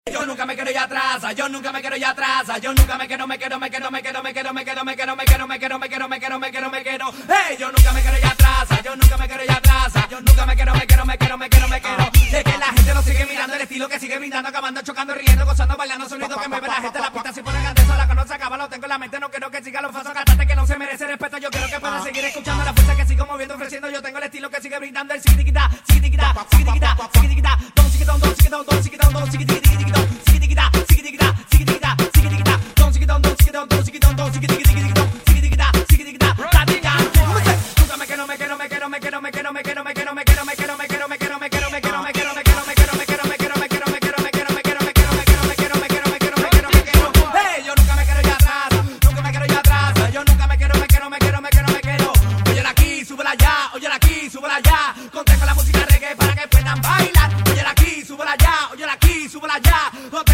Yo nunca me quiero ir atrás, yo nunca me quiero ir atrás, yo nunca me quiero. Hey, yo nunca me quiero ir atrás, yo nunca me quiero ir atrás, yo nunca me quiero. Es que la gente lo sigue mirando, el estilo que sigue brindando, acabando, chocando, riendo, gozando, bailando, sonido que mueve la gente, la pista si ponen antes sola, que no se acaba, lo tengo en la mente, no quiero que siga los falsos cantantes que no se merece respeto, yo quiero que puedan seguir escuchando la fuerza que sigo moviendo, ofreciendo, yo tengo el estilo que sigue brindando, el siquitiquita, siquitiquita, siquitiquita, siquitiquita, don siquitón, don siquitón, don siquitón, don siquitiquitiquitón, siquitiquita, siquitiquita, siquitiquita, siquitiquita, don siquitón, don siquitón, don siquitón, don siquitiquitiquitón, siquitiquita, siquitiquita, tatica, nunca me quiero. Contengo la música reggae para que puedan bailar. Óyela aquí, súbela allá. Contengo